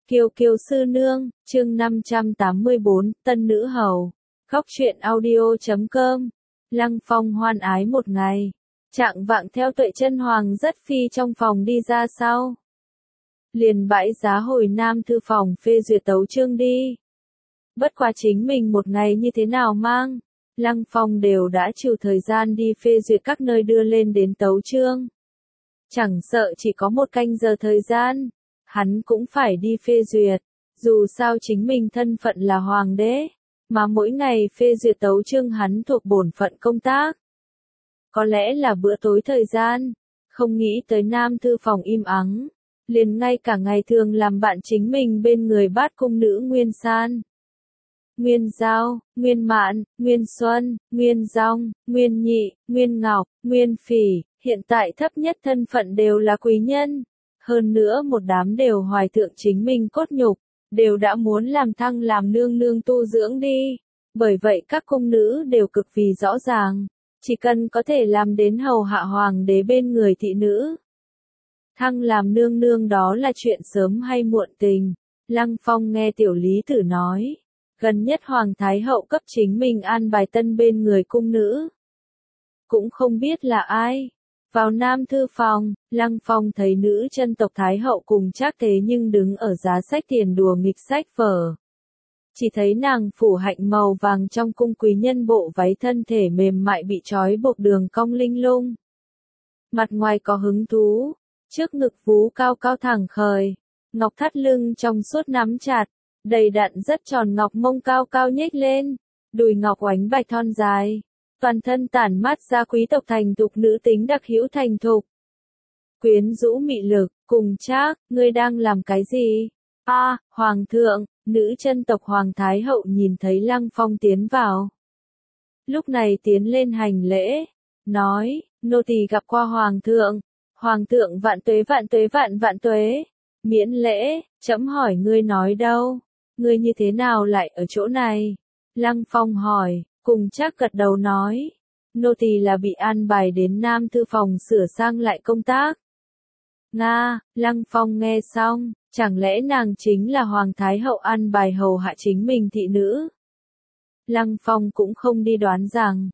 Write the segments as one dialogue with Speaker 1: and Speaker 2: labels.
Speaker 1: Kiều Kiều sư nương, chương 584, Tân nữ hầu. Góc truyện audio.com. Lăng Phong hoan ái một ngày. Trạng vạng theo Tuệ Chân Hoàng dắt phi trong phòng đi ra sau. Liền bãi giá hồi Nam thư phòng phê duyệt tấu chương đi. Bất quá chính mình một ngày như thế nào mang, Lăng Phong đều đã chịu thời gian đi phê duyệt các nơi đưa lên đến tấu chương. Chẳng sợ chỉ có một canh giờ thời gian, hắn cũng phải đi phê duyệt, dù sao chính mình thân phận là hoàng đế, mà mỗi ngày phê duyệt tấu chương hắn thuộc bổn phận công tác. Có lẽ là bữa tối thời gian, không nghĩ tới Nam thư phòng im ắng, liền ngay cả ngày thường làm bạn chính mình bên người bát cung nữ Nguyên San. Nguyên Giao, Nguyên Mạn, Nguyên Xuân, Nguyên Dong, Nguyên Nhị, Nguyên Ngọc, Nguyên Phỉ, hiện tại thấp nhất thân phận đều là quý nhân. Hơn nữa một đám đều hoài thượng chính mình cốt nhục, đều đã muốn làm thăng làm nương nương tu dưỡng đi. Bởi vậy các cung nữ đều cực vì rõ ràng, chỉ cần có thể làm đến hầu hạ hoàng đế bên người thị nữ. Thăng làm nương nương đó là chuyện sớm hay muộn tình. Lăng Phong nghe tiểu lý tử nói, gần nhất hoàng thái hậu cấp chính mình an bài tân bên người cung nữ. Cũng không biết là ai. Vào Nam thư phòng, Lăng Phong thấy nữ chân tộc Thái hậu cùng Trác Thế nhưng đứng ở giá sách tiền đùa nghịch sách vở. Chỉ thấy nàng phủ hạnh màu vàng trong cung quý nhân bộ váy thân thể mềm mại bị trói buộc đường cong linh lung. Mặt ngoài có hứng thú, trước ngực vú cao cao thẳng khởi, ngọc thắt lưng trong suốt nắm chặt, đầy đặn rất tròn ngọc mông cao cao nhếch lên, đùi ngọc oánh bạch thon dài. Toàn thân tản mát ra quý tộc thành thục nữ tính đặc hữu thành thục. Quyến rũ mị lực, cùng Trác, ngươi đang làm cái gì? Hoàng thượng, nữ chân tộc Hoàng Thái hậu nhìn thấy Lăng Phong tiến vào. Lúc này tiến lên hành lễ, nói, nô tỳ gặp qua Hoàng thượng vạn tuế vạn tuế vạn vạn tuế. Miễn lễ, trẫm hỏi ngươi nói đâu? Ngươi như thế nào lại ở chỗ này? Lăng Phong hỏi. Cùng Trác gật đầu nói, nô tỳ là bị an bài đến Nam thư phòng sửa sang lại công tác. Nga, Lăng Phong nghe xong, chẳng lẽ nàng chính là Hoàng Thái hậu an bài hầu hạ chính mình thị nữ? Lăng Phong cũng không đi đoán rằng,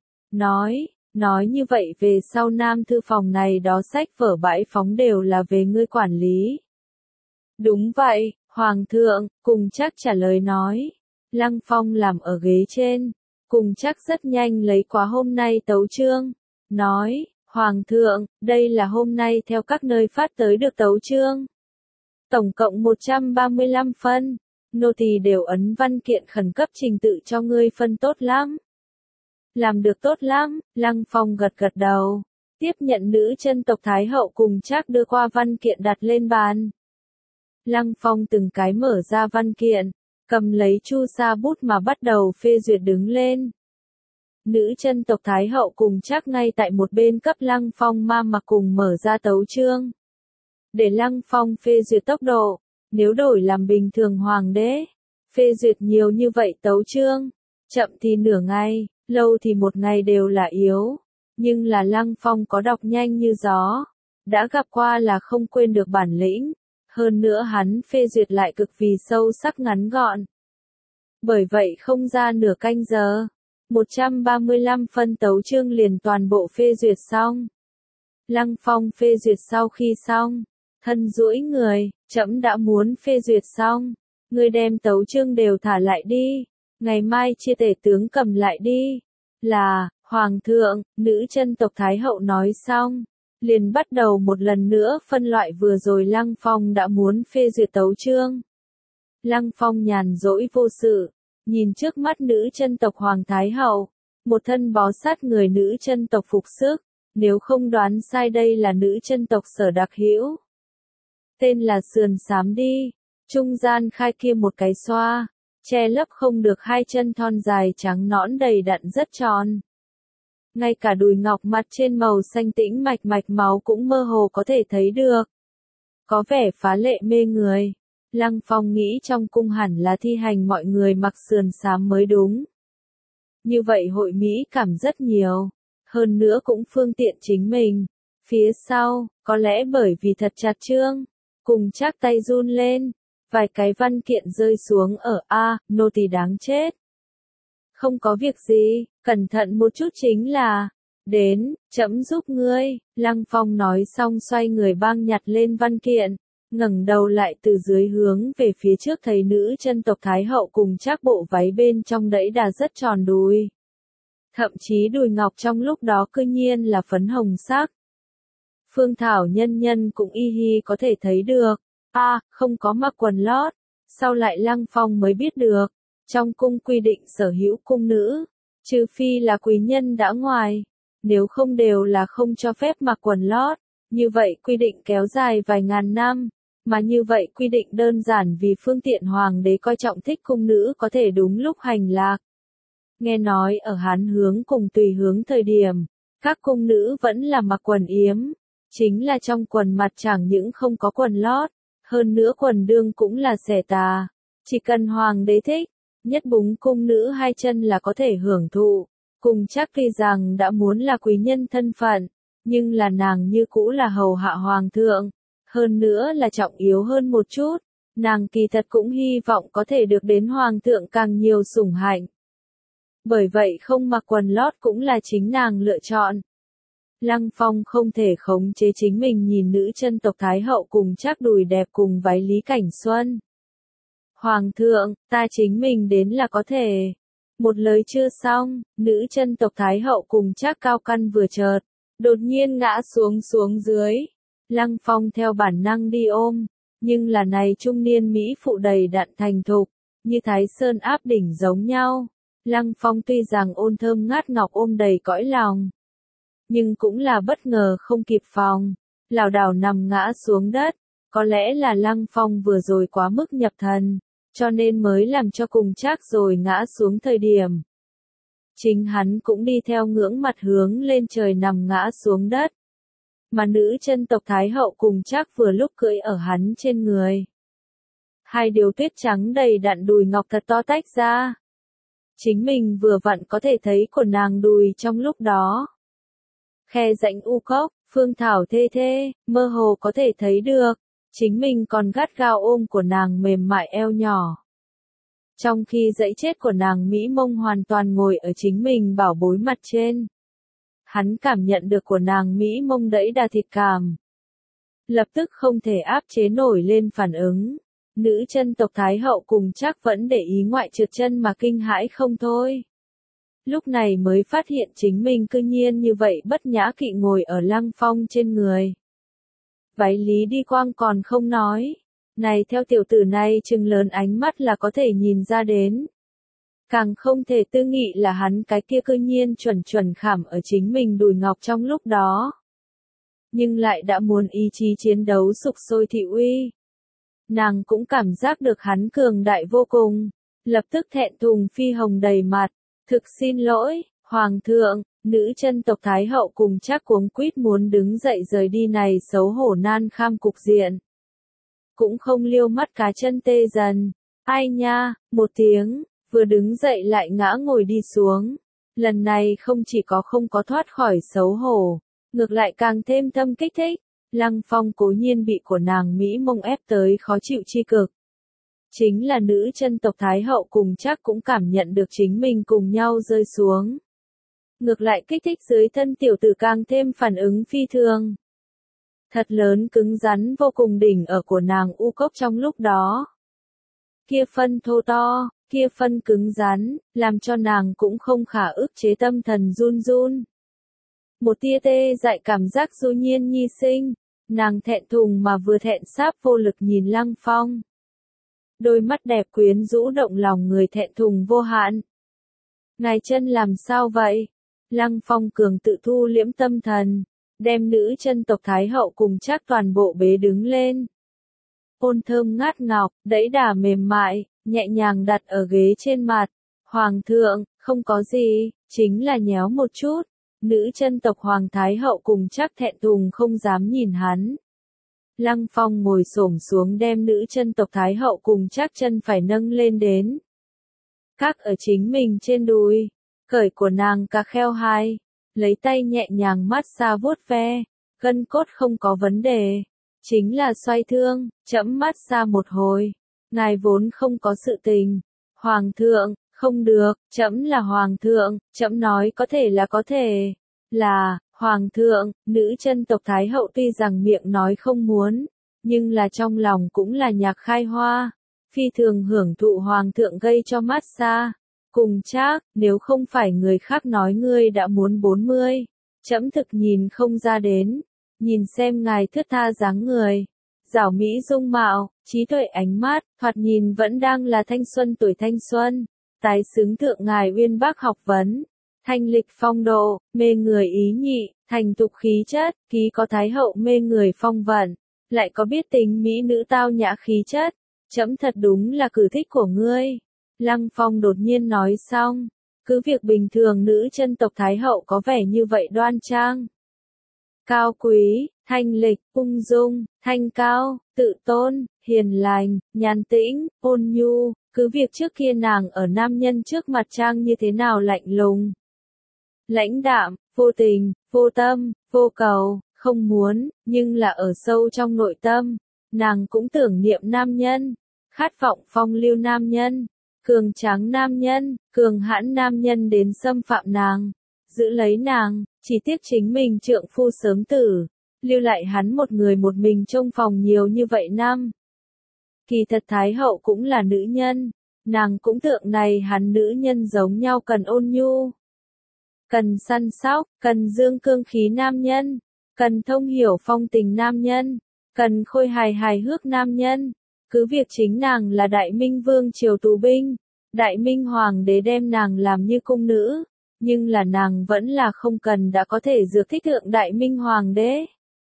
Speaker 1: nói như vậy về sau Nam thư phòng này đó sách vở bãi phóng đều là về ngươi quản lý. Đúng vậy, Hoàng thượng, cùng Trác trả lời nói. Lăng Phong làm ở ghế trên. Cùng Trác rất nhanh lấy quá hôm nay tấu chương, nói, Hoàng thượng, đây là hôm nay theo các nơi phát tới được tấu chương. Tổng cộng 135 phân, nô tỳ đều ấn văn kiện khẩn cấp trình tự cho ngươi phân tốt lắm. Làm được tốt lắm, Lăng Phong gật gật đầu, tiếp nhận nữ chân tộc Thái hậu cùng Trác đưa qua văn kiện đặt lên bàn. Lăng Phong từng cái mở ra văn kiện. Cầm lấy chu sa bút mà bắt đầu phê duyệt đứng lên. Nữ chân tộc Thái hậu cùng Trác ngay tại một bên cấp Lăng Phong ma mặc cùng mở ra tấu chương. Để Lăng Phong phê duyệt tốc độ, nếu đổi làm bình thường hoàng đế, phê duyệt nhiều như vậy tấu chương, chậm thì nửa ngày, lâu thì một ngày đều là yếu. Nhưng là Lăng Phong có đọc nhanh như gió, đã gặp qua là không quên được bản lĩnh. Hơn nữa hắn phê duyệt lại cực vì sâu sắc ngắn gọn. Bởi vậy không ra nửa canh giờ, 135 phân tấu chương liền toàn bộ phê duyệt xong. Lăng Phong phê duyệt sau khi xong, thân duỗi người, trẫm đã muốn phê duyệt xong, ngươi đem tấu chương đều thả lại đi, ngày mai chia tể tướng cầm lại đi. Là, Hoàng thượng, nữ chân tộc Thái hậu nói xong. Liền bắt đầu một lần nữa phân loại vừa rồi Lăng Phong đã muốn phê duyệt tấu chương. Lăng Phong nhàn rỗi vô sự, nhìn trước mắt nữ chân tộc Hoàng Thái hậu, một thân bó sát người nữ chân tộc phục sức, nếu không đoán sai đây là nữ chân tộc Sở đặc hữu. Tên là sườn xám đi, trung gian khai kia một cái xoa, che lấp không được hai chân thon dài trắng nõn đầy đặn rất tròn. Ngay cả đùi ngọc mặt trên màu xanh tĩnh mạch mạch máu cũng mơ hồ có thể thấy được. Có vẻ phá lệ mê người. Lăng Phong nghĩ trong cung hẳn là thi hành mọi người mặc sườn xám mới đúng. Như vậy hội mỹ cảm rất nhiều. Hơn nữa cũng phương tiện chính mình. Phía sau, có lẽ bởi vì thật chặt chương, cùng Trác tay run lên. Vài cái văn kiện rơi xuống ở nô tỳ đáng chết. Không có việc gì, cẩn thận một chút chính là. Đến, trẫm giúp ngươi, Lăng Phong nói xong xoay người bang nhặt lên văn kiện, ngẩng đầu lại từ dưới hướng về phía trước thấy nữ chân tộc Thái hậu cùng Trác bộ váy bên trong đẫy đà rất tròn đùi. Thậm chí đùi ngọc trong lúc đó cư nhiên là phấn hồng sắc. Phương Thảo nhân nhân cũng y hi có thể thấy được. Không có mặc quần lót. Sau lại Lăng Phong mới biết được. Trong cung quy định sở hữu cung nữ, trừ phi là quý nhân đã ngoài, nếu không đều là không cho phép mặc quần lót. Như vậy quy định kéo dài vài ngàn năm, mà như vậy quy định đơn giản vì phương tiện hoàng đế coi trọng thích cung nữ có thể đúng lúc hành lạc. Nghe nói ở Hán hướng cùng Tùy hướng thời điểm, các cung nữ vẫn là mặc quần yếm, chính là trong quần mặt chẳng những không có quần lót, hơn nữa quần đương cũng là xẻ tà, chỉ cần hoàng đế thích, nhất búng cung nữ hai chân là có thể hưởng thụ. Cùng chắc tuy rằng đã muốn là quý nhân thân phận, nhưng là nàng như cũ là hầu hạ hoàng thượng, hơn nữa là trọng yếu hơn một chút, nàng kỳ thật cũng hy vọng có thể được đến hoàng thượng càng nhiều sủng hạnh. Bởi vậy không mặc quần lót cũng là chính nàng lựa chọn. Lăng Phong không thể khống chế chính mình nhìn nữ chân tộc Thái hậu cùng Trác đùi đẹp cùng váy Lý Cảnh Xuân. Hoàng thượng, ta chính mình đến là có thể. Một lời chưa xong, nữ chân tộc Thái hậu cùng Trác cao căn vừa chợt, đột nhiên ngã xuống dưới. Lăng Phong theo bản năng đi ôm, nhưng là này trung niên Mỹ phụ đầy đặn thành thục, như Thái Sơn áp đỉnh giống nhau. Lăng Phong tuy rằng ôn thơm ngát ngọc ôm đầy cõi lòng, nhưng cũng là bất ngờ không kịp phòng, lảo đảo nằm ngã xuống đất. Có lẽ là Lăng Phong vừa rồi quá mức nhập thần, cho nên mới làm cho cùng Trác rồi ngã xuống thời điểm. Chính hắn cũng đi theo ngưỡng mặt hướng lên trời nằm ngã xuống đất. Mà nữ chân tộc Thái hậu cùng Trác vừa lúc cưỡi ở hắn trên người. Hai điều tuyết trắng đầy đặn đùi ngọc thật to tách ra. Chính mình vừa vặn có thể thấy của nàng đùi trong lúc đó. Khe rãnh u cốc, Phương Thảo thê thê, mơ hồ có thể thấy được, chính mình còn gắt gao ôm của nàng mềm mại eo nhỏ. Trong khi dãy chết của nàng Mỹ mông hoàn toàn ngồi ở chính mình bảo bối mặt trên. Hắn cảm nhận được của nàng Mỹ mông đẫy đà thịt cảm. Lập tức không thể áp chế nổi lên phản ứng. Nữ chân tộc Thái hậu cùng Trác vẫn để ý ngoại trượt chân mà kinh hãi không thôi. Lúc này mới phát hiện chính mình cư nhiên như vậy bất nhã kỵ ngồi ở Lăng Phong trên người. Váy Lý đi quang còn không nói. Này theo tiểu tử này chừng lớn ánh mắt là có thể nhìn ra đến. Càng không thể tư nghị là hắn cái kia cư nhiên chuẩn khảm ở chính mình đùi ngọc trong lúc đó. Nhưng lại đã muốn ý chí chiến đấu sục sôi thị uy. Nàng cũng cảm giác được hắn cường đại vô cùng. Lập tức thẹn thùng phi hồng đầy mặt. Thực xin lỗi, Hoàng thượng, nữ chân tộc Thái hậu cùng Trác cuống quýt muốn đứng dậy rời đi này xấu hổ nan kham cục diện. Cũng không liêu mắt cá chân tê dần. Ai nha, một tiếng, vừa đứng dậy lại ngã ngồi đi xuống. Lần này không chỉ không có thoát khỏi xấu hổ, ngược lại càng thêm tâm kích thích. Lăng Phong cố nhiên bị của nàng Mỹ mông ép tới khó chịu chi cực. Chính là nữ chân tộc Thái hậu cùng Trác cũng cảm nhận được chính mình cùng nhau rơi xuống. Ngược lại kích thích dưới thân tiểu tử càng thêm phản ứng phi thường. Thật lớn cứng rắn vô cùng đỉnh ở của nàng u cốc trong lúc đó. Kia phân thô to, kia phân cứng rắn, làm cho nàng cũng không khả ức chế tâm thần run run. Một tia tê dại cảm giác du nhiên nhi sinh, nàng thẹn thùng mà vừa thẹn sáp vô lực nhìn Lăng Phong. Đôi mắt đẹp quyến rũ động lòng người thẹn thùng vô hạn. Ngài chân làm sao vậy? Lăng Phong cường tự thu liễm tâm thần, đem nữ chân tộc Thái hậu cùng Trác toàn bộ bế đứng lên. Ôn thơm ngát ngọc, đẫy đà mềm mại, nhẹ nhàng đặt ở ghế trên mặt. Hoàng thượng, không có gì, chính là nhéo một chút. Nữ chân tộc Hoàng Thái hậu cùng Trác thẹn thùng không dám nhìn hắn. Lăng Phong ngồi xổm xuống đem nữ chân tộc Thái hậu cùng Trác chân phải nâng lên đến. Các ở chính mình trên đùi, cởi của nàng cà kheo hai, lấy tay nhẹ nhàng mát xa vuốt ve, gân cốt không có vấn đề. Chính là xoay thương, chẫm mát xa một hồi. ngài vốn không có sự tình. Hoàng thượng, không được, trẫm là hoàng thượng, trẫm nói có thể là có thể. Là, hoàng thượng, nữ chân tộc Thái hậu tuy rằng miệng nói không muốn, nhưng là trong lòng cũng là nhạc khai hoa. Phi thường hưởng thụ hoàng thượng gây cho massage. Cùng Trác, nếu không phải người khác nói ngươi đã muốn 40, trẫm thực nhìn không ra đến. Nhìn xem ngài thướt tha dáng người, giảo mỹ dung mạo, trí tuệ ánh mắt, thoạt nhìn vẫn đang là thanh xuân tuổi thanh xuân. Tái xứng thượng ngài uyên bác học vấn, thanh lịch phong độ, mê người ý nhị, thành tục khí chất, ký có thái hậu mê người phong vận, lại có biết tính mỹ nữ tao nhã khí chất. Trẫm thật đúng là cử thích của ngươi. Lăng Phong đột nhiên nói xong, cứ việc bình thường nữ chân tộc Thái hậu có vẻ như vậy đoan trang, cao quý, thanh lịch, ung dung, thanh cao, tự tôn, hiền lành, nhàn tĩnh, ôn nhu, cứ việc trước kia nàng ở nam nhân trước mặt trang như thế nào lạnh lùng, lãnh đạm, vô tình, vô tâm, vô cầu, không muốn, nhưng là ở sâu trong nội tâm, nàng cũng tưởng niệm nam nhân, khát vọng phong lưu nam nhân, cường tráng nam nhân, cường hãn nam nhân đến xâm phạm nàng, giữ lấy nàng, chỉ tiếc chính mình trượng phu sớm tử, lưu lại hắn một người một mình trong phòng nhiều như vậy năm. Kỳ thật Thái hậu cũng là nữ nhân, nàng cũng tượng này hắn nữ nhân giống nhau cần ôn nhu, cần săn sóc, cần dương cương khí nam nhân, cần thông hiểu phong tình nam nhân, cần khôi hài hài hước nam nhân. Cứ việc chính nàng là Đại Minh Vương triều tù binh, Đại Minh Hoàng đế đem nàng làm như cung nữ, nhưng là nàng vẫn là không cần đã có thể dược thích thượng Đại Minh Hoàng đế.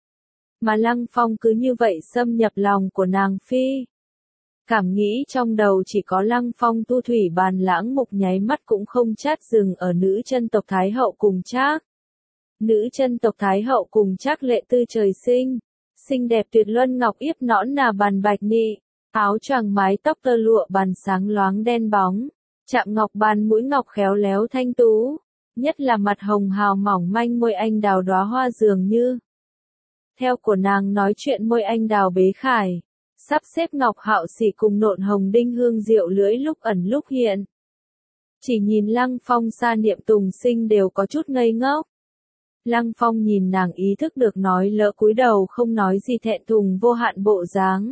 Speaker 1: Mà Lăng Phong cứ như vậy xâm nhập lòng của nàng phi. Cảm nghĩ trong đầu chỉ có Lăng Phong tu thủy bàn lãng mục nháy mắt cũng không chát dừng ở nữ chân tộc Thái hậu cùng Trác. Nữ chân tộc Thái hậu cùng Trác lệ tư trời sinh, xinh đẹp tuyệt luân ngọc yếp nõn nà bàn bạch nị, áo choàng mái tóc tơ lụa bàn sáng loáng đen bóng, chạm ngọc bàn mũi ngọc khéo léo thanh tú, nhất là mặt hồng hào mỏng manh môi anh đào đóa hoa dường như. Theo của nàng nói chuyện môi anh đào bế khải, sắp xếp ngọc hạo xỉ cùng nộn hồng đinh hương diệu lưỡi lúc ẩn lúc hiện. Chỉ nhìn Lăng Phong xa niệm tùng sinh đều có chút ngây ngốc. Lăng Phong nhìn nàng ý thức được nói lỡ cúi đầu không nói gì thẹn thùng vô hạn bộ dáng.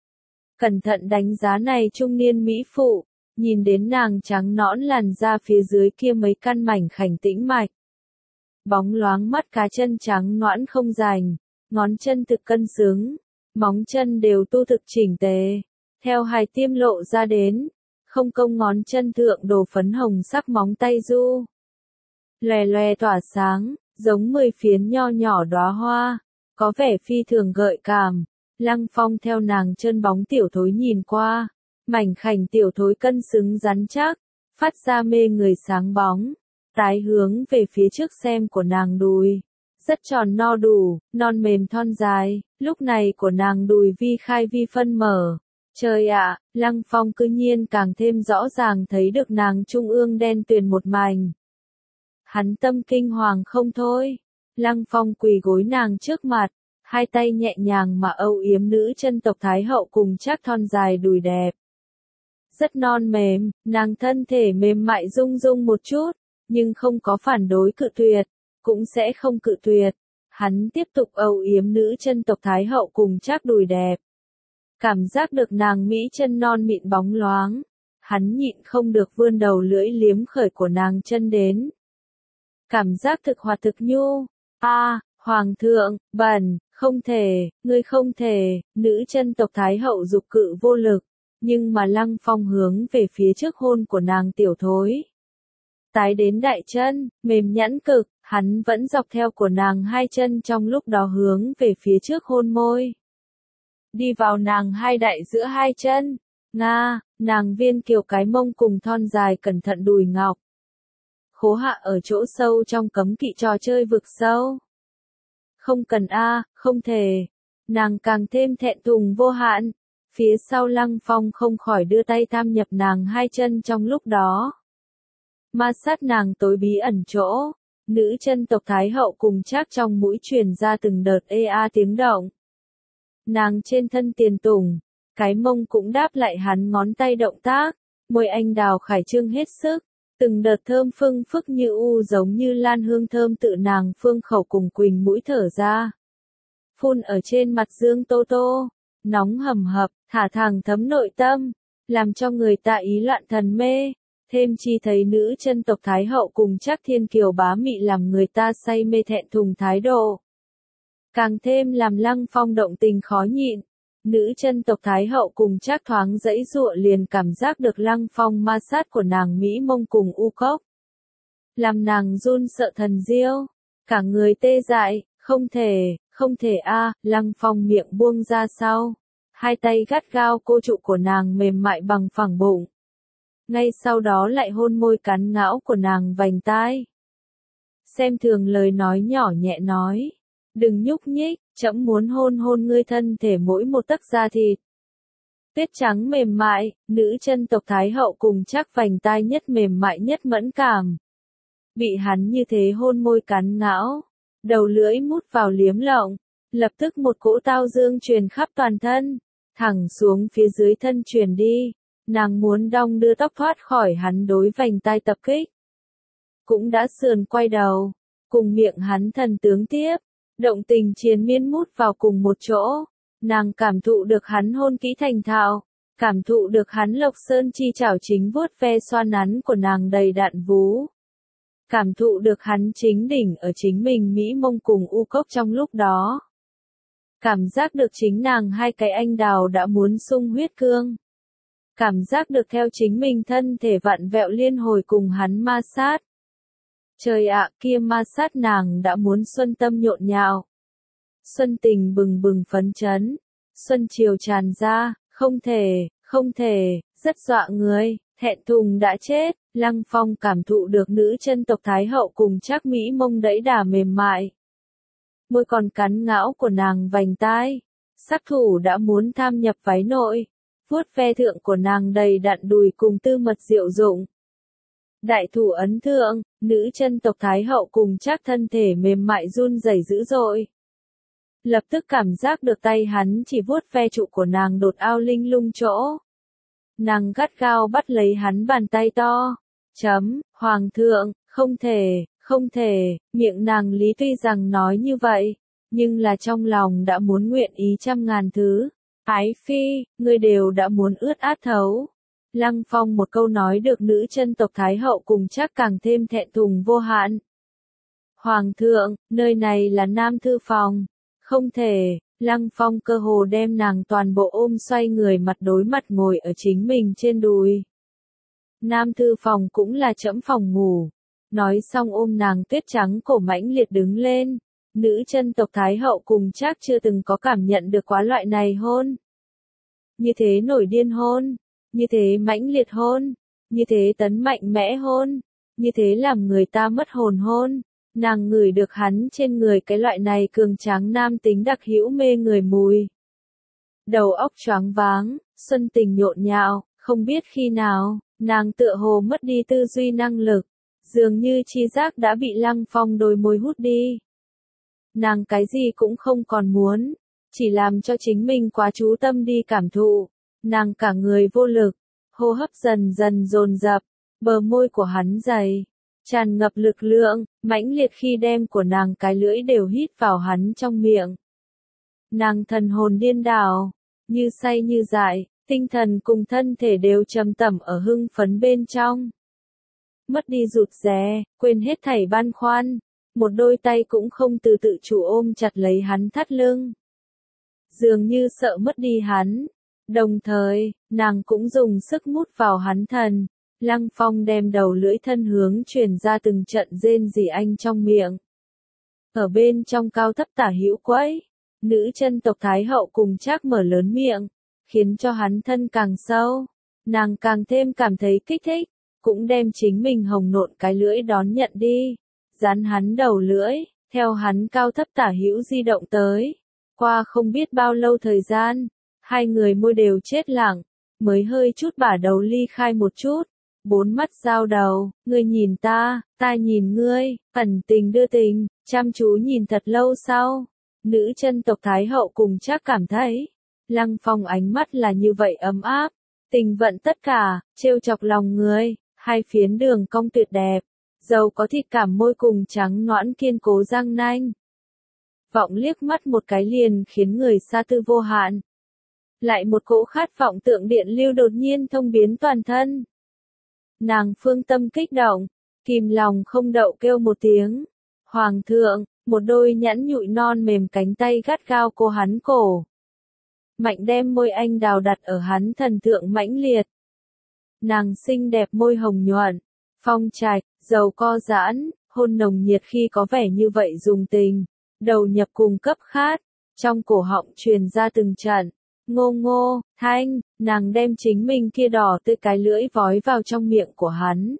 Speaker 1: Cẩn thận đánh giá này trung niên mỹ phụ, nhìn đến nàng trắng nõn làn da phía dưới kia mấy căn mảnh khảnh tĩnh mạch. Bóng loáng mắt cá chân trắng nõn không rành, ngón chân thực cân xứng, móng chân đều tu thực chỉnh tề, theo hài tiêm lộ ra đến, không công ngón chân thượng đồ phấn hồng sắc móng tay du. Lòe lòe tỏa sáng, giống 10 phiến nho nhỏ đóa hoa, có vẻ phi thường gợi cảm. Lăng Phong theo nàng chân bóng tiểu thối nhìn qua, mảnh khảnh tiểu thối cân xứng rắn chắc, phát ra mê người sáng bóng, tái hướng về phía trước xem của nàng đùi, rất tròn no đủ, non mềm thon dài, lúc này của nàng đùi vi khai vi phân mở. Trời ạ, Lăng Phong cư nhiên càng thêm rõ ràng thấy được nàng trung ương đen tuyền một mảnh. Hắn tâm kinh hoàng không thôi, Lăng Phong quỳ gối nàng trước mặt, hai tay nhẹ nhàng mà âu yếm nữ chân tộc Thái hậu cùng Trác thon dài đùi đẹp. Rất non mềm, nàng thân thể mềm mại rung rung một chút, nhưng không có phản đối cự tuyệt, cũng sẽ không cự tuyệt. Hắn tiếp tục âu yếm nữ chân tộc Thái hậu cùng Trác đùi đẹp. Cảm giác được nàng mỹ chân non mịn bóng loáng, hắn nhịn không được vươn đầu lưỡi liếm khởi của nàng chân đến. Cảm giác thực hoạt thực nhu. Hoàng thượng, bẩn, không thể, ngươi không thể, nữ chân tộc Thái hậu dục cự vô lực, nhưng mà Lăng Phong hướng về phía trước hôn của nàng tiểu thối. Tái đến đại chân, mềm nhẵn cực, hắn vẫn dọc theo của nàng hai chân trong lúc đó hướng về phía trước hôn môi. Đi vào nàng hai đại giữa hai chân, nàng viên kiều cái mông cùng thon dài cẩn thận đùi ngọc. Khố hạ ở chỗ sâu trong cấm kỵ trò chơi vực sâu. Không cần không thể. Nàng càng thêm thẹn thùng vô hạn. Phía sau Lăng Phong không khỏi đưa tay tham nhập nàng hai chân trong lúc đó. Ma sát nàng tối bí ẩn chỗ. Nữ chân tộc Thái hậu cùng Trác trong mũi truyền ra từng đợt tiếng động. Nàng trên thân tiền tùng, cái mông cũng đáp lại hắn ngón tay động tác, môi anh đào khải trương hết sức, từng đợt thơm phưng phức như u giống như lan hương thơm tự nàng phương khẩu cùng quỳnh mũi thở ra. Phun ở trên mặt Dương Tô Tô, nóng hầm hập, thả thẳng thấm nội tâm, làm cho người ta ý loạn thần mê. Thêm chi thấy nữ chân tộc Thái hậu cùng Trác Thiên Kiều bá mị làm người ta say mê thẹn thùng thái độ. Càng thêm làm Lăng Phong động tình khó nhịn. Nữ chân tộc Thái hậu cùng Trác thoáng dãy dụa liền cảm giác được Lăng Phong ma sát của nàng Mỹ mông cùng u cốc. Làm nàng run sợ thần diêu, cả người tê dại, không thể a, Lăng Phong miệng buông ra sau. Hai tay gắt gao cô trụ của nàng mềm mại bằng phẳng bụng. Ngay sau đó lại hôn môi cắn ngão của nàng vành tai. Xem thường lời nói nhỏ nhẹ nói. Đừng nhúc nhích, trẫm muốn hôn hôn ngươi thân thể mỗi một tấc da thịt. Tuyết trắng mềm mại, nữ chân tộc Thái hậu cùng Trác vành tai nhất mềm mại nhất mẫn cảm. Bị hắn như thế hôn môi cắn ngão, đầu lưỡi mút vào liếm lộng, lập tức một cỗ tao dương truyền khắp toàn thân, thẳng xuống phía dưới thân truyền đi. Nàng muốn đong đưa tóc thoát khỏi hắn đối vành tai tập kích. Cũng đã sườn quay đầu, cùng miệng hắn thần tướng tiếp, động tình triền miên mút vào cùng một chỗ. Nàng cảm thụ được hắn hôn kỹ thành thạo, cảm thụ được hắn lộc sơn chi chảo chính vuốt ve xoa nắn của nàng đầy đặn vú. Cảm thụ được hắn chính đỉnh ở chính mình Mỹ mông cùng u cốc trong lúc đó. Cảm giác được chính nàng hai cái anh đào đã muốn sung huyết cương. Cảm giác được theo chính mình thân thể vặn vẹo liên hồi cùng hắn ma sát. Trời ạ, kia ma sát nàng đã muốn xuân tâm nhộn nhạo. Xuân tình bừng bừng phấn chấn. Xuân chiều tràn ra, không thể, rất dọa người, thẹn thùng đã chết. Lăng Phong cảm thụ được nữ chân tộc Thái hậu cùng Trác Mỹ mông đẫy đà mềm mại. Môi còn cắn ngão của nàng vành tai. Sắc thủ đã muốn tham nhập váy nội. Vuốt ve thượng của nàng đầy đặn đùi cùng tư mật diệu dụng. Đại thủ ấn thượng, nữ chân tộc Thái hậu cùng Trác thân thể mềm mại run rẩy dữ dội. Lập tức cảm giác được tay hắn chỉ vuốt ve trụ của nàng đột ao linh lung chỗ. Nàng gắt gao bắt lấy hắn bàn tay to. Hoàng thượng, không thể, miệng nàng lý tuy rằng nói như vậy, nhưng là trong lòng đã muốn nguyện ý trăm ngàn thứ. Ái phi, ngươi đều đã muốn ướt át thấu. Lăng Phong một câu nói được nữ chân tộc Thái hậu cùng Trác càng thêm thẹn thùng vô hạn. Hoàng thượng, nơi này là Nam Thư Phòng. Không thể, Lăng Phong cơ hồ đem nàng toàn bộ ôm xoay người mặt đối mặt ngồi ở chính mình trên đùi. Nam Thư Phòng cũng là trẫm phòng ngủ. Nói xong ôm nàng tuyết trắng cổ mãnh liệt đứng lên. Nữ chân tộc Thái hậu cùng Trác chưa từng có cảm nhận được quá loại này hôn. Như thế nổi điên hôn, như thế mãnh liệt hôn, như thế tấn mạnh mẽ hôn, như thế làm người ta mất hồn hôn. Nàng ngửi được hắn trên người cái loại này cường tráng nam tính đặc hữu mê người mùi. Đầu óc choáng váng, xuân tình nhộn nhạo, không biết khi nào, nàng tựa hồ mất đi tư duy năng lực, dường như tri giác đã bị Lăng Phong đôi môi hút đi. Nàng cái gì cũng không còn muốn, chỉ làm cho chính mình quá chú tâm đi cảm thụ. Nàng cả người vô lực, hô hấp dần dần dồn dập, bờ môi của hắn dày, tràn ngập lực lượng, mãnh liệt khi đem của nàng cái lưỡi đều hít vào hắn trong miệng. Nàng thần hồn điên đảo, như say như dại, tinh thần cùng thân thể đều trầm tẩm ở hưng phấn bên trong. Mất đi rụt rè, quên hết thảy băn khoăn, một đôi tay cũng không từ tự chủ ôm chặt lấy hắn thắt lưng. Dường như sợ mất đi hắn. Đồng thời, nàng cũng dùng sức mút vào hắn thần. Lăng Phong đem đầu lưỡi thân hướng truyền ra từng trận rên rỉ anh trong miệng. Ở bên trong cao thấp tả hữu quẫy, nữ chân tộc Thái hậu cùng Trác mở lớn miệng, khiến cho hắn thân càng sâu. Nàng càng thêm cảm thấy kích thích, cũng đem chính mình hồng nộn cái lưỡi đón nhận đi. Dán hắn đầu lưỡi, theo hắn cao thấp tả hữu di động tới. Qua không biết bao lâu thời gian, hai người môi đều chết lặng, mới hơi chút bả đầu ly khai một chút. Bốn mắt giao đầu, ngươi nhìn ta nhìn ngươi, ẩn tình đưa tình, chăm chú nhìn thật lâu sau. Nữ chân tộc Thái hậu cùng Trác cảm thấy, Lăng Phong ánh mắt là như vậy ấm áp, tình vận tất cả, trêu chọc lòng người, hai phiến đường cong tuyệt đẹp, dầu có thịt cảm môi cùng trắng nõn kiên cố răng nanh. Vọng liếc mắt một cái liền khiến người sa tư vô hạn. Lại một cỗ khát vọng tượng điện lưu đột nhiên thông biến toàn thân. Nàng phương tâm kích động, kìm lòng không đậu kêu một tiếng. Hoàng thượng, một đôi nhẵn nhụi non mềm cánh tay gắt gao cô hắn cổ. Mạnh đem môi anh đào đặt ở hắn thần thượng mãnh liệt. Nàng xinh đẹp môi hồng nhuận, phong trạch, dầu co giãn, hôn nồng nhiệt khi có vẻ như vậy dùng tình, đầu nhập cùng cấp khát, trong cổ họng truyền ra từng trận, ngô ngô, thanh, nàng đem chính mình kia đỏ tươi cái lưỡi vói vào trong miệng của hắn.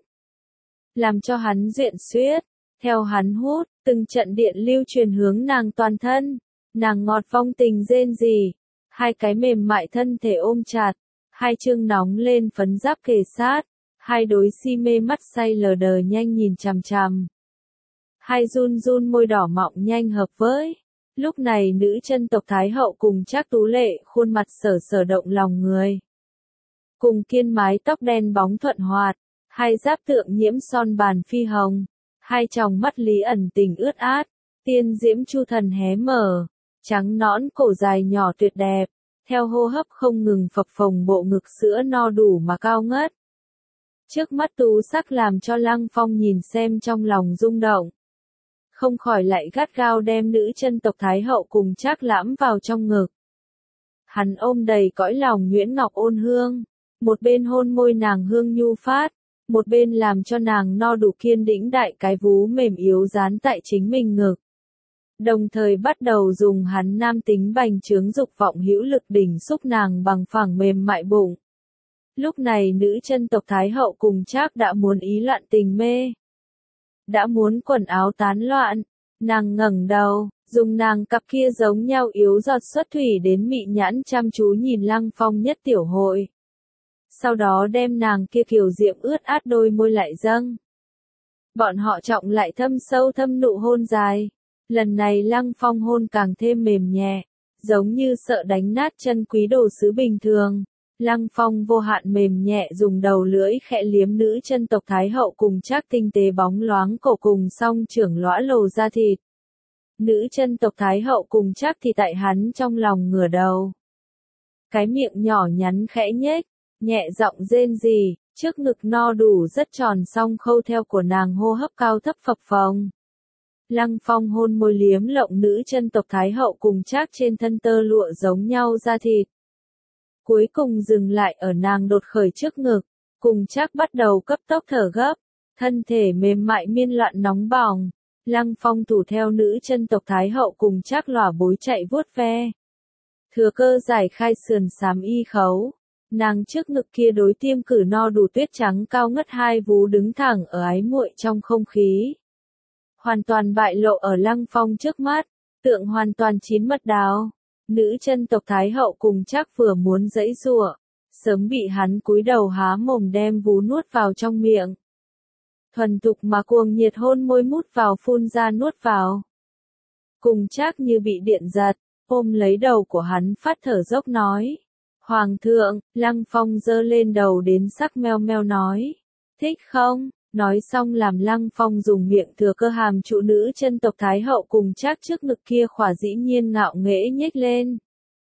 Speaker 1: Làm cho hắn duyện suyết, theo hắn hút, từng trận điện lưu truyền hướng nàng toàn thân, nàng ngọt vong tình rên rỉ, hai cái mềm mại thân thể ôm chặt, hai chương nóng lên phấn giáp kề sát, hai đối si mê mắt say lờ đờ nhanh nhìn chằm chằm. Hai run run môi đỏ mọng nhanh hợp với. Lúc này nữ chân tộc Thái hậu cùng Trác Tú Lệ khuôn mặt sở sở động lòng người. Cùng kiên mái tóc đen bóng thuận hoạt, hai giáp tượng nhiễm son bàn phi hồng, hai tròng mắt lý ẩn tình ướt át, tiên diễm chu thần hé mở, trắng nõn cổ dài nhỏ tuyệt đẹp, theo hô hấp không ngừng phập phồng bộ ngực sữa no đủ mà cao ngất. Trước mắt tú sắc làm cho Lăng Phong nhìn xem trong lòng rung động. Không khỏi lại gắt gao đem nữ chân tộc Thái hậu cùng Trác Lãm vào trong ngực. Hắn ôm đầy cõi lòng nhuyễn ngọc ôn hương, một bên hôn môi nàng hương nhu phát, một bên làm cho nàng no đủ kiên đĩnh đại cái vú mềm yếu dán tại chính mình ngực. Đồng thời bắt đầu dùng hắn nam tính bành trướng dục vọng hữu lực đỉnh xúc nàng bằng phẳng mềm mại bụng. Lúc này nữ chân tộc Thái hậu cùng Trác đã muốn ý loạn tình mê. Đã muốn quần áo tán loạn, nàng ngẩng đầu, dùng nàng cặp kia giống nhau yếu giọt xuất thủy đến mị nhãn chăm chú nhìn Lăng Phong nhất tiểu hội. Sau đó đem nàng kia kiều diệm ướt át đôi môi lại dâng. Bọn họ trọng lại thâm sâu thâm nụ hôn dài. Lần này Lăng Phong hôn càng thêm mềm nhẹ, giống như sợ đánh nát chân quý đồ sứ bình thường. Lăng Phong vô hạn mềm nhẹ dùng đầu lưỡi khẽ liếm nữ chân tộc Thái hậu cùng Trác tinh tế bóng loáng cổ cùng song trưởng lõa lồ ra thịt. Nữ chân tộc Thái hậu cùng Trác thì tại hắn trong lòng ngửa đầu. Cái miệng nhỏ nhắn khẽ nhếch, nhẹ giọng rên rỉ, trước ngực no đủ rất tròn song khâu theo của nàng hô hấp cao thấp phập phồng. Lăng Phong hôn môi liếm lộng nữ chân tộc Thái hậu cùng Trác trên thân tơ lụa giống nhau da thịt. Cuối cùng dừng lại ở nàng đột khởi trước ngực, cùng Trác bắt đầu cấp tốc thở gấp, thân thể mềm mại miên loạn nóng bỏng. Lăng Phong thủ theo nữ chân tộc Thái hậu cùng Trác lòa bối chạy vuốt ve. Thừa cơ giải khai sườn xám y khấu, nàng trước ngực kia đối tiêm cử no đủ tuyết trắng cao ngất hai vú đứng thẳng ở ái muội trong không khí. Hoàn toàn bại lộ ở Lăng Phong trước mắt, tượng hoàn toàn chín mật đào. Nữ chân tộc Thái hậu cùng Trác vừa muốn giãy giụa, sớm bị hắn cúi đầu há mồm đem vú nuốt vào trong miệng. Thuần thục mà cuồng nhiệt hôn môi mút vào phun ra nuốt vào. Cùng Trác như bị điện giật, ôm lấy đầu của hắn phát thở dốc nói. Hoàng thượng, Lăng Phong giơ lên đầu đến sắc meo meo nói. Thích không? Nói xong làm Lăng Phong dùng miệng thừa cơ hàm trụ nữ chân tộc Thái hậu cùng Trác trước ngực kia khỏa dĩ nhiên ngạo nghễ nhếch lên.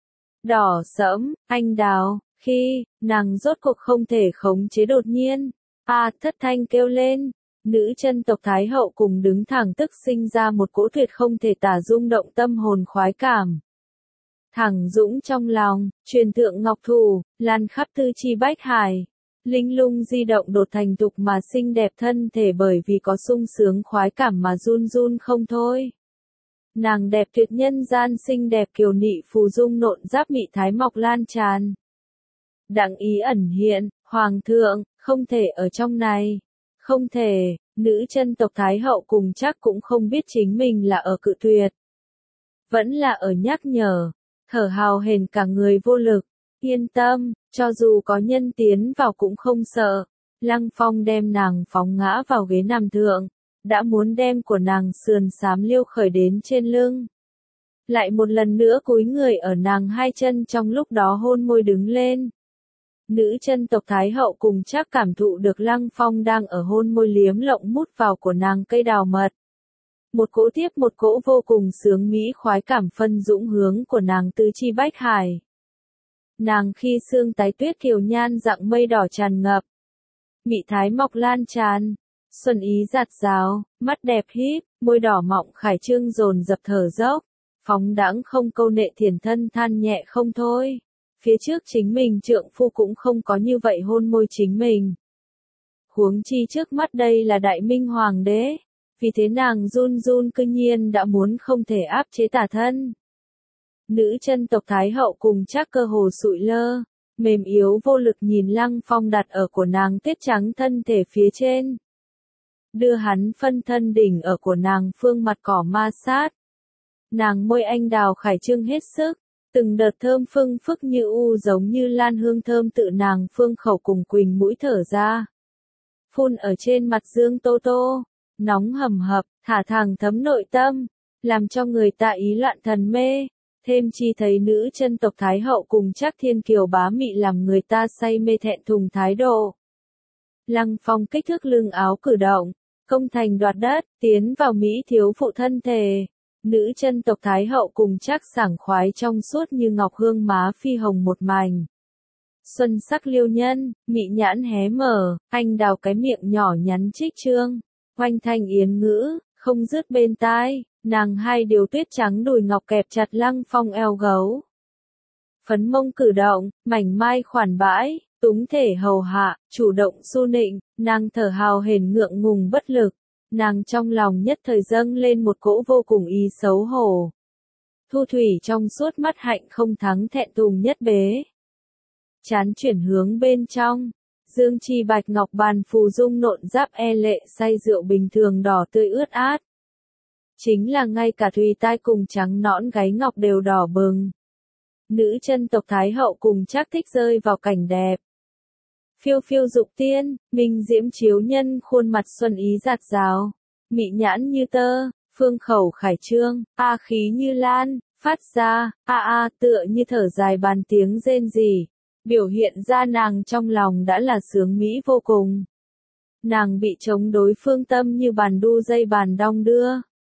Speaker 1: Đỏ sẫm, anh đào, khi, nàng rốt cuộc không thể khống chế đột nhiên. Thất thanh kêu lên, nữ chân tộc Thái hậu cùng đứng thẳng tức sinh ra một cỗ tuyệt không thể tả rung động tâm hồn khoái cảm. Thẳng dũng trong lòng, truyền thượng ngọc thủ, lan khắp tư chi bách hải. Linh lung di động đột thành thục mà xinh đẹp thân thể bởi vì có sung sướng khoái cảm mà run run không thôi. Nàng đẹp tuyệt nhân gian xinh đẹp kiều nị phù dung nộn giáp mị thái mọc lan tràn. Đặng ý ẩn hiện, hoàng thượng, không thể ở trong này. Không thể, nữ chân tộc Thái hậu cùng Trác cũng không biết chính mình là ở cự tuyệt. Vẫn là ở nhắc nhở, thở hào hển cả người vô lực. Yên tâm, cho dù có nhân tiến vào cũng không sợ. Lăng Phong đem nàng phóng ngã vào ghế nằm thượng, đã muốn đem của nàng sườn xám liêu khởi đến trên lưng. lại một lần nữa cúi người ở nàng hai chân trong lúc đó hôn môi đứng lên. Nữ chân tộc Thái hậu cùng chắc cảm thụ được Lăng Phong đang ở hôn môi liếm lộng mút vào của nàng cây đào mật. Một cỗ tiếp một cỗ vô cùng sướng mỹ khoái cảm phân dũng hướng của nàng tứ chi bách hải. Nàng khi xương tái tuyết kiều nhan dạng mây đỏ tràn ngập. Mị thái mọc lan tràn, xuân ý giạt rào, mắt đẹp híp, môi đỏ mọng khải trương dồn dập thở dốc, phóng đãng không câu nệ thiền thân than nhẹ không thôi. Phía trước chính mình trượng phu cũng không có như vậy hôn môi chính mình. Huống chi trước mắt đây là đại minh hoàng đế, vì thế nàng run run cư nhiên đã muốn không thể áp chế tả thân. Nữ chân tộc Thái hậu cùng chắc cơ hồ sụi lơ, mềm yếu vô lực nhìn Lăng Phong đặt ở của nàng tiết trắng thân thể phía trên. Đưa hắn phân thân đỉnh ở của nàng phương mặt cỏ ma sát. Nàng môi anh đào khải trương hết sức, từng đợt thơm phưng phức như u giống như lan hương thơm tự nàng phương khẩu cùng quỳnh mũi thở ra. Phun ở trên mặt dương tô tô, nóng hầm hập, thả thẳng thấm nội tâm, làm cho người ta ý loạn thần mê. Thêm chi thấy nữ chân tộc Thái hậu cùng chắc thiên kiều bá mị làm người ta say mê thẹn thùng thái độ. Lăng Phong kích thước lưng áo cử động, công thành đoạt đất, tiến vào Mỹ thiếu phụ thân thể. Nữ chân tộc Thái hậu cùng chắc sảng khoái trong suốt như ngọc hương má phi hồng một mảnh. Xuân sắc liêu nhân, mị nhãn hé mở, anh đào cái miệng nhỏ nhắn trích trương, oanh thanh yến ngữ, không dứt bên tai, nàng hai điều tuyết trắng đùi ngọc kẹp chặt Lăng Phong eo gấu. Phấn mông cử động, mảnh mai khoản bãi, túng thể hầu hạ, chủ động su nịnh, nàng thở hào hển ngượng ngùng bất lực. Nàng trong lòng nhất thời dâng lên một cỗ vô cùng ý xấu hổ. Thu thủy trong suốt mắt hạnh không thắng thẹn thùng nhất bế. Chán chuyển hướng bên trong, dương chi bạch ngọc bàn phù dung nộn giáp e lệ say rượu bình thường đỏ tươi ướt át. Chính là ngay cả thùy tai cùng trắng nõn gáy ngọc đều đỏ bừng. Nữ chân tộc Thái hậu cùng chắc thích rơi vào cảnh đẹp. Phiêu phiêu dục tiên, minh diễm chiếu nhân khuôn mặt xuân ý giạt rào, mị nhãn như tơ, phương khẩu khải trương, khí như lan, phát ra, tựa như thở dài bàn tiếng rên rỉ, biểu hiện ra nàng trong lòng đã là sướng mỹ vô cùng. Nàng bị chống đối phương tâm như bàn đu dây bàn đong đưa.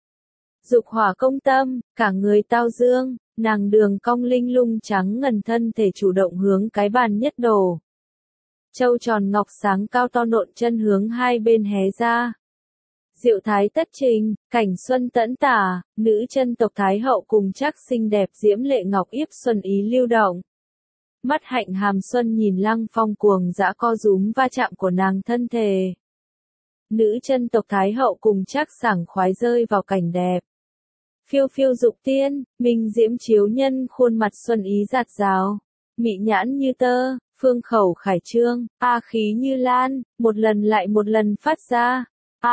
Speaker 1: Dục hỏa công tâm, cả người tao dương, nàng đường cong linh lung trắng ngần thân thể chủ động hướng cái bàn nhất đổ. Châu tròn ngọc sáng cao to nộn chân hướng hai bên hé ra. Diệu thái tất trình, cảnh xuân tẫn tả, nữ chân tộc Thái hậu cùng chắc xinh đẹp diễm lệ ngọc yếp xuân ý lưu động. Mắt hạnh hàm xuân nhìn Lăng Phong cuồng dã co rúm va chạm của nàng thân thể. Nữ chân tộc Thái hậu cùng chắc sảng khoái rơi vào cảnh đẹp. Phiêu phiêu dục tiên, minh diễm chiếu nhân khuôn mặt xuân ý giạt rào, mị nhãn như tơ, phương khẩu khải trương, khí như lan, một lần lại một lần phát ra,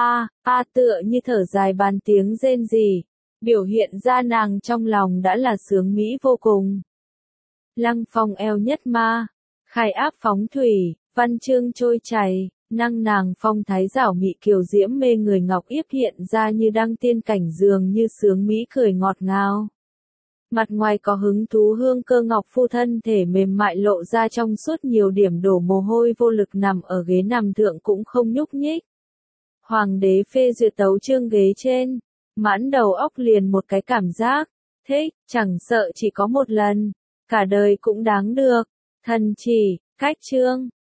Speaker 1: tựa như thở dài bàn tiếng rên rỉ, biểu hiện ra nàng trong lòng đã là sướng mỹ vô cùng. Lăng Phong eo nhất ma, khai áp phóng thủy, văn chương trôi chảy, năng nàng phong thái giảo mị kiều diễm mê người ngọc yếp hiện ra như đăng tiên cảnh dường như sướng mỹ cười ngọt ngào. Mặt ngoài có hứng thú hương cơ ngọc phu thân thể mềm mại lộ ra trong suốt nhiều điểm đổ mồ hôi vô lực nằm ở ghế nằm thượng cũng không nhúc nhích. Hoàng đế phê duyệt tấu chương ghế trên, mãn đầu óc liền một cái cảm giác, thích, chẳng sợ chỉ có một lần, cả đời cũng đáng được, thần chỉ, cách chương.